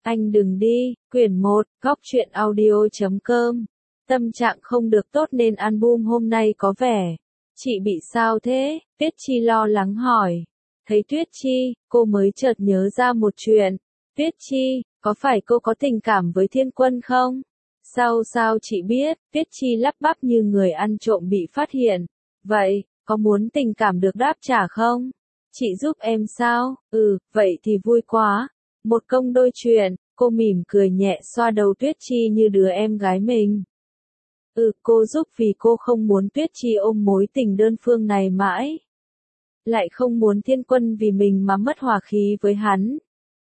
Anh đừng đi, quyển 1, góc truyện audio.com. Tâm trạng không được tốt nên album hôm nay có vẻ. Chị bị sao thế? Tuyết Chi lo lắng hỏi. Thấy Tuyết Chi, cô mới chợt nhớ ra một chuyện. Tuyết Chi, có phải cô có tình cảm với Thiên Quân không? Sao chị biết? Tuyết Chi lắp bắp như người ăn trộm bị phát hiện. Vậy, có muốn tình cảm được đáp trả không? Chị giúp em sao? Vậy thì vui quá. Một công đôi chuyện, cô mỉm cười nhẹ xoa đầu Tuyết Chi như đứa em gái mình. Cô giúp vì cô không muốn Tuyết Chi ôm mối tình đơn phương này mãi. Lại không muốn Thiên Quân vì mình mà mất hòa khí với hắn.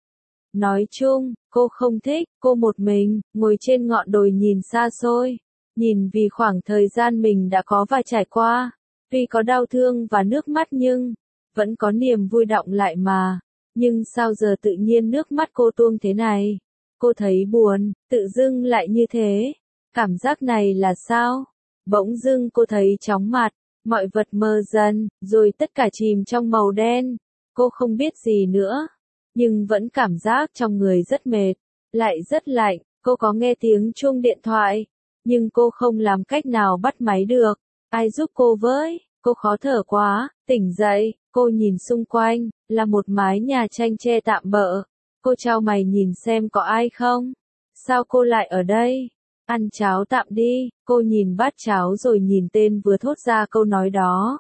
Nói chung, cô không thích, cô một mình, ngồi trên ngọn đồi nhìn xa xôi. Nhìn vì khoảng thời gian mình đã có và trải qua. Tuy có đau thương và nước mắt nhưng, vẫn có niềm vui đọng lại mà. Nhưng sao giờ tự nhiên nước mắt cô tuôn thế này? Cô thấy buồn, tự dưng lại như thế. Cảm giác này là sao? Bỗng dưng cô thấy chóng mặt, mọi vật mờ dần, rồi tất cả chìm trong màu đen. Cô không biết gì nữa, nhưng vẫn cảm giác trong người rất mệt, lại rất lạnh. Cô có nghe tiếng chuông điện thoại, nhưng cô không làm cách nào bắt máy được. Ai giúp cô với? Cô khó thở quá, tỉnh dậy, cô nhìn xung quanh, là một mái nhà tranh tre tạm bợ. Cô chau mày nhìn xem có ai không? Sao cô lại ở đây? Ăn cháo tạm đi, cô nhìn bát cháo rồi nhìn tên vừa thốt ra câu nói đó.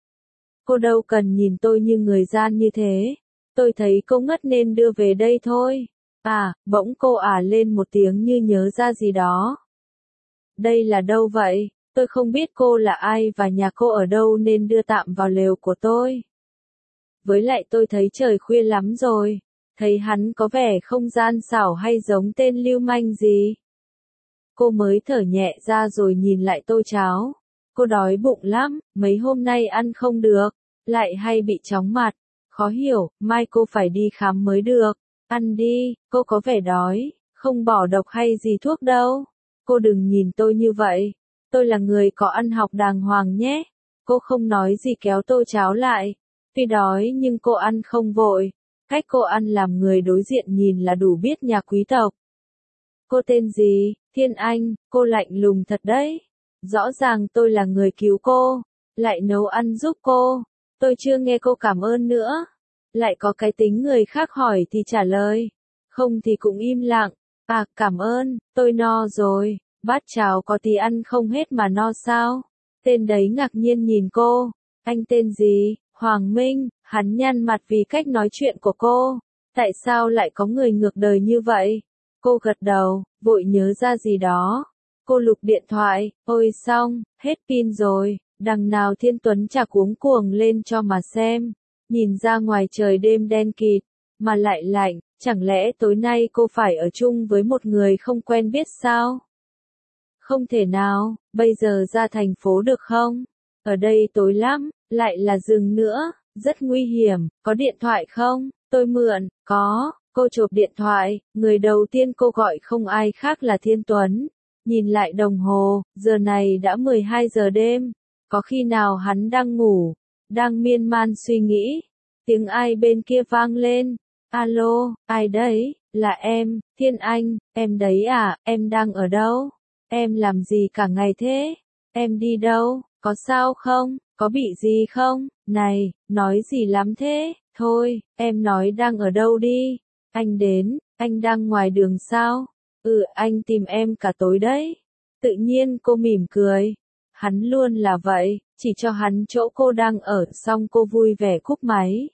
Cô đâu cần nhìn tôi như người gian như thế. Tôi thấy cô ngất nên đưa về đây thôi. Bỗng cô lên một tiếng như nhớ ra gì đó. Đây là đâu vậy? Tôi không biết cô là ai và nhà cô ở đâu nên đưa tạm vào lều của tôi. Với lại tôi thấy trời khuya lắm rồi. Thấy hắn có vẻ không gian xảo hay giống tên lưu manh gì. Cô mới thở nhẹ ra rồi nhìn lại tô cháo. Cô đói bụng lắm, mấy hôm nay ăn không được, lại hay bị chóng mặt. Khó hiểu, mai cô phải đi khám mới được. Ăn đi, cô có vẻ đói, không bỏ độc hay gì thuốc đâu. Cô đừng nhìn tôi như vậy. Tôi là người có ăn học đàng hoàng nhé. Cô không nói gì kéo tô cháo lại. Tuy đói nhưng cô ăn không vội. Cách cô ăn làm người đối diện nhìn là đủ biết nhà quý tộc. Cô tên gì? Thiên Anh, cô lạnh lùng thật đấy. Rõ ràng tôi là người cứu cô, lại nấu ăn giúp cô. Tôi chưa nghe cô cảm ơn nữa. Lại có cái tính người khác hỏi thì trả lời, không thì cũng im lặng. Cảm ơn, tôi no rồi. Bát cháo có tí ăn không hết mà no sao? Tên đấy ngạc nhiên nhìn cô. Anh tên gì? Hoàng Minh. Hắn nhăn mặt vì cách nói chuyện của cô. Tại sao lại có người ngược đời như vậy? Cô gật đầu, vội nhớ ra gì đó. Cô lục điện thoại, ôi xong, hết pin rồi. Đằng nào Thiên Tuấn chả cuống cuồng lên cho mà xem. Nhìn ra ngoài trời đêm đen kịt, mà lại lạnh. Chẳng lẽ tối nay cô phải ở chung với một người không quen biết sao? Không thể nào, bây giờ ra thành phố được không? Ở đây tối lắm, lại là rừng nữa, rất nguy hiểm. Có điện thoại không? Tôi mượn. Có. Cô chộp điện thoại, người đầu tiên cô gọi không ai khác là Thiên Tuấn. Nhìn lại đồng hồ, giờ này đã 12 giờ đêm. Có khi nào hắn đang ngủ, đang miên man suy nghĩ. Tiếng ai bên kia vang lên. Alo, ai đấy? Là em, Thiên Anh, em đấy à, em đang ở đâu? Em làm gì cả ngày thế? Em đi đâu? Có sao không? Có bị gì không? Này, nói gì lắm thế? Thôi, em nói đang ở đâu đi? Anh đến, anh đang ngoài đường sao? Anh tìm em cả tối đấy. Tự nhiên cô mỉm cười. Hắn luôn là vậy, chỉ cho hắn chỗ cô đang ở xong cô vui vẻ cúp máy.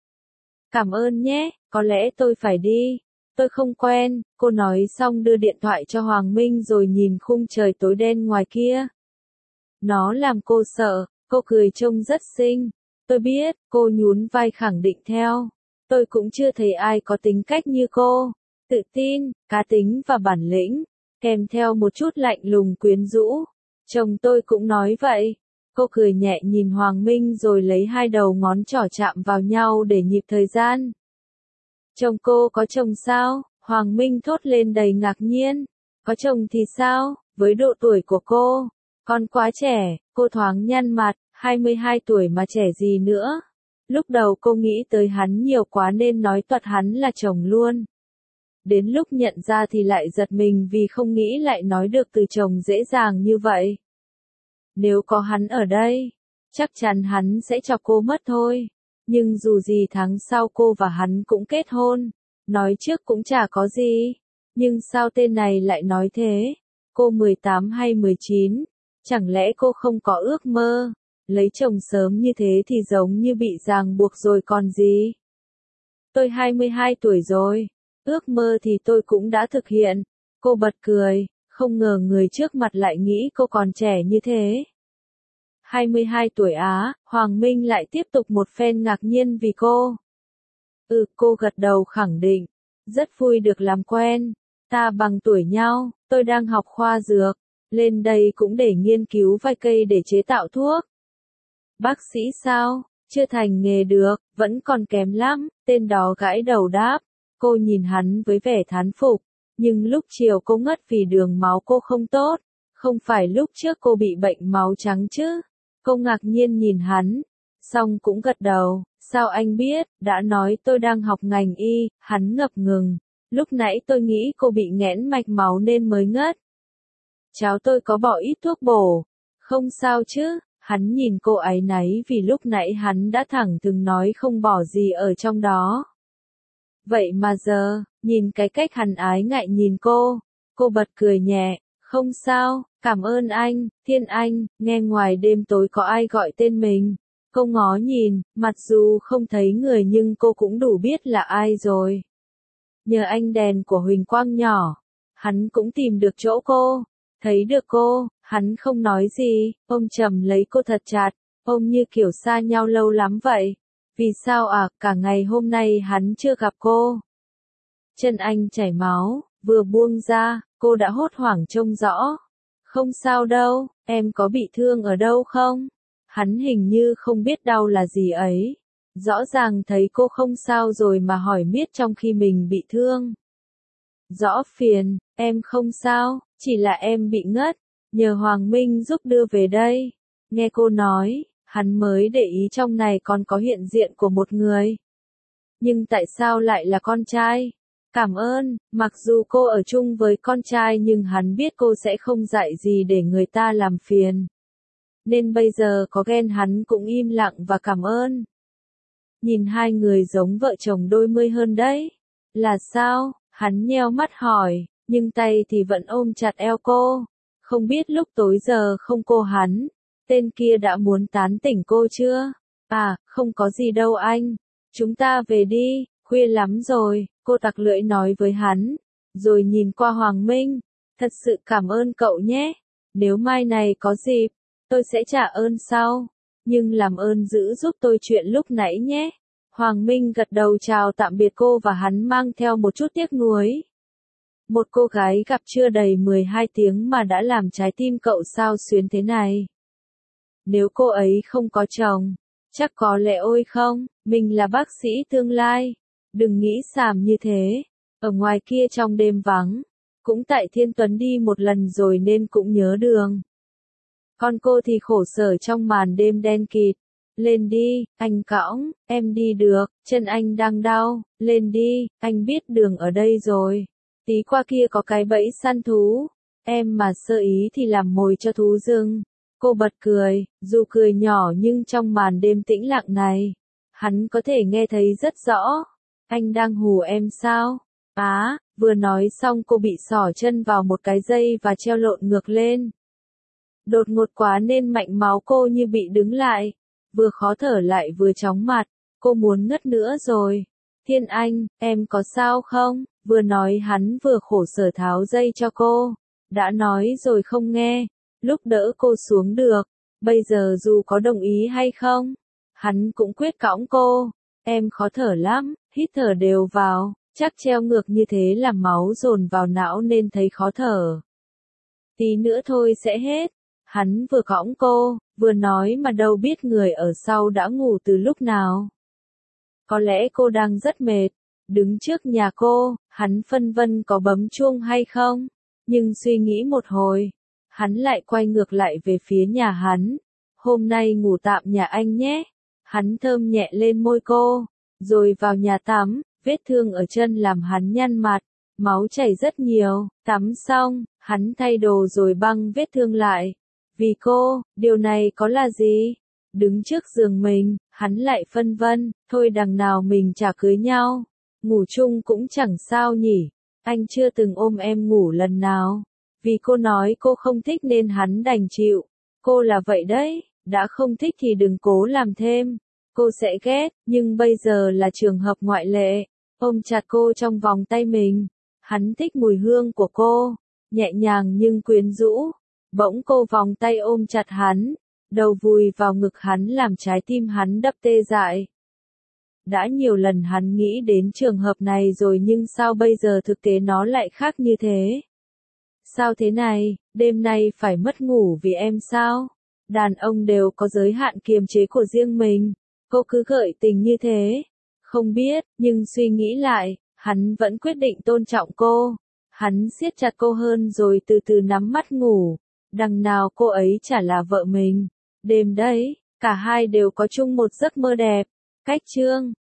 Cảm ơn nhé, có lẽ tôi phải đi. Tôi không quen, cô nói xong đưa điện thoại cho Hoàng Minh rồi nhìn khung trời tối đen ngoài kia. Nó làm cô sợ, cô cười trông rất xinh. Tôi biết, cô nhún vai khẳng định theo. Tôi cũng chưa thấy ai có tính cách như cô. Tự tin, cá tính và bản lĩnh, kèm theo một chút lạnh lùng quyến rũ. Chồng tôi cũng nói vậy. Cô cười nhẹ nhìn Hoàng Minh rồi lấy hai đầu ngón trỏ chạm vào nhau để nhịp thời gian. Chồng cô có chồng sao? Hoàng Minh thốt lên đầy ngạc nhiên. Có chồng thì sao? Với độ tuổi của cô, còn quá trẻ. Cô thoáng nhăn mặt, 22 tuổi mà trẻ gì nữa. Lúc đầu cô nghĩ tới hắn nhiều quá nên nói toạc hắn là chồng luôn. đến lúc nhận ra thì lại giật mình vì không nghĩ lại nói được từ chồng dễ dàng như vậy. Nếu có hắn ở đây, chắc chắn hắn sẽ chọc cô mất thôi. Nhưng dù gì tháng sau cô và hắn cũng kết hôn, nói trước cũng chả có gì. Nhưng sao tên này lại nói thế? Cô 18 hay 19? Chẳng lẽ cô không có ước mơ? Lấy chồng sớm như thế thì giống như bị ràng buộc rồi còn gì? Tôi 22 tuổi rồi. Ước mơ thì tôi cũng đã thực hiện. Cô bật cười, không ngờ người trước mặt lại nghĩ cô còn trẻ như thế. 22 tuổi á, Hoàng Minh lại tiếp tục một phen ngạc nhiên vì cô. Cô gật đầu khẳng định. Rất vui được làm quen. Ta bằng tuổi nhau, tôi đang học khoa dược. Lên đây cũng để nghiên cứu vài cây để chế tạo thuốc. Bác sĩ sao? Chưa thành nghề được, vẫn còn kém lắm, tên đó gãi đầu đáp. Cô nhìn hắn với vẻ thán phục, nhưng lúc chiều cô ngất vì đường máu cô không tốt, không phải lúc trước cô bị bệnh máu trắng chứ. Cô ngạc nhiên nhìn hắn, xong cũng gật đầu, sao anh biết, đã nói tôi đang học ngành y, hắn ngập ngừng. Lúc nãy tôi nghĩ cô bị nghẽn mạch máu nên mới ngất. Cháu tôi có bỏ ít thuốc bổ, không sao chứ. Hắn nhìn cô áy náy vì lúc nãy hắn đã thẳng thừng nói không bỏ gì ở trong đó. Vậy mà giờ, nhìn cái cách hắn ái ngại nhìn cô bật cười nhẹ, không sao, cảm ơn anh, Thiên Anh, nghe ngoài đêm tối có ai gọi tên mình. Cô ngó nhìn, mặc dù không thấy người nhưng cô cũng đủ biết là ai rồi. Nhờ ánh đèn của huỳnh quang nhỏ, hắn cũng tìm được chỗ cô. Thấy được cô, hắn không nói gì, ôm chầm lấy cô thật chặt, ôm như kiểu xa nhau lâu lắm vậy. Vì sao à, cả ngày hôm nay hắn chưa gặp cô. Chân anh chảy máu, vừa buông ra, cô đã hốt hoảng trông rõ. Không sao đâu, em có bị thương ở đâu không? Hắn hình như không biết đau là gì ấy. Rõ ràng thấy cô không sao rồi mà hỏi miết trong khi mình bị thương. Rõ phiền, em không sao, chỉ là em bị ngất, nhờ Hoàng Minh giúp đưa về đây. Nghe cô nói, hắn mới để ý trong này còn có hiện diện của một người. Nhưng tại sao lại là con trai? Cảm ơn, mặc dù cô ở chung với con trai nhưng hắn biết cô sẽ không dạy gì để người ta làm phiền. Nên bây giờ có ghen hắn cũng im lặng và cảm ơn. Nhìn hai người giống vợ chồng đôi mươi hơn đấy. Là sao? Hắn nheo mắt hỏi, nhưng tay thì vẫn ôm chặt eo cô. Không biết lúc tối giờ không cô hắn, tên kia đã muốn tán tỉnh cô chưa? À, không có gì đâu anh. Chúng ta về đi, khuya lắm rồi, cô tặc lưỡi nói với hắn. Rồi nhìn qua Hoàng Minh. Thật sự cảm ơn cậu nhé. Nếu mai này có dịp, tôi sẽ trả ơn sau. Nhưng làm ơn giữ giúp tôi chuyện lúc nãy nhé. Hoàng Minh gật đầu chào tạm biệt cô và hắn mang theo một chút tiếc nuối. Một cô gái gặp chưa đầy 12 tiếng mà đã làm trái tim cậu xao xuyến thế này. Nếu cô ấy không có chồng, chắc có lẽ ôi không, mình là bác sĩ tương lai. Đừng nghĩ xàm như thế. Ở ngoài kia trong đêm vắng, cũng tại Thiên Tuấn đi một lần rồi nên cũng nhớ đường. Còn cô thì khổ sở trong màn đêm đen kịt. Lên đi, anh cõng, em đi được, chân anh đang đau, lên đi, anh biết đường ở đây rồi. Tí qua kia có cái bẫy săn thú, em mà sơ ý thì làm mồi cho thú rừng. Cô bật cười, dù cười nhỏ nhưng trong màn đêm tĩnh lặng này, hắn có thể nghe thấy rất rõ. Anh đang hù em sao? Vừa nói xong cô bị xỏ chân vào một cái dây và treo lộn ngược lên. Đột ngột quá nên mạch máu cô như bị đứng lại. Vừa khó thở lại vừa chóng mặt, cô muốn ngất nữa rồi. Thiên Anh, em có sao không? Vừa nói hắn vừa khổ sở tháo dây cho cô. Đã nói rồi không nghe, lúc đỡ cô xuống được, bây giờ dù có đồng ý hay không, hắn cũng quyết cõng cô. Em khó thở lắm, hít thở đều vào, chắc treo ngược như thế làm máu dồn vào não nên thấy khó thở. Tí nữa thôi sẽ hết. Hắn vừa cõng cô, vừa nói mà đâu biết người ở sau đã ngủ từ lúc nào. Có lẽ cô đang rất mệt, đứng trước nhà cô, hắn phân vân có bấm chuông hay không, nhưng suy nghĩ một hồi, hắn lại quay ngược lại về phía nhà hắn. Hôm nay ngủ tạm nhà anh nhé. Hắn thơm nhẹ lên môi cô, rồi vào nhà tắm, vết thương ở chân làm hắn nhăn mặt, máu chảy rất nhiều, tắm xong, hắn thay đồ rồi băng vết thương lại. Vì cô, điều này có là gì? Đứng trước giường mình, hắn lại phân vân, thôi đằng nào mình chả cưới nhau. Ngủ chung cũng chẳng sao nhỉ, anh chưa từng ôm em ngủ lần nào. Vì cô nói cô không thích nên hắn đành chịu. Cô là vậy đấy, đã không thích thì đừng cố làm thêm. Cô sẽ ghét, nhưng bây giờ là trường hợp ngoại lệ. Ôm chặt cô trong vòng tay mình. Hắn thích mùi hương của cô, nhẹ nhàng nhưng quyến rũ. Bỗng cô vòng tay ôm chặt hắn, đầu vùi vào ngực hắn làm trái tim hắn đập tê dại. Đã nhiều lần hắn nghĩ đến trường hợp này rồi nhưng sao bây giờ thực tế nó lại khác như thế? Sao thế này, đêm nay phải mất ngủ vì em sao? Đàn ông đều có giới hạn kiềm chế của riêng mình, cô cứ gợi tình như thế. Không biết, nhưng suy nghĩ lại, hắn vẫn quyết định tôn trọng cô. Hắn siết chặt cô hơn rồi từ từ nắm mắt ngủ. Đằng nào cô ấy chả là vợ mình. Đêm đấy, cả hai đều có chung một giấc mơ đẹp. Cách chương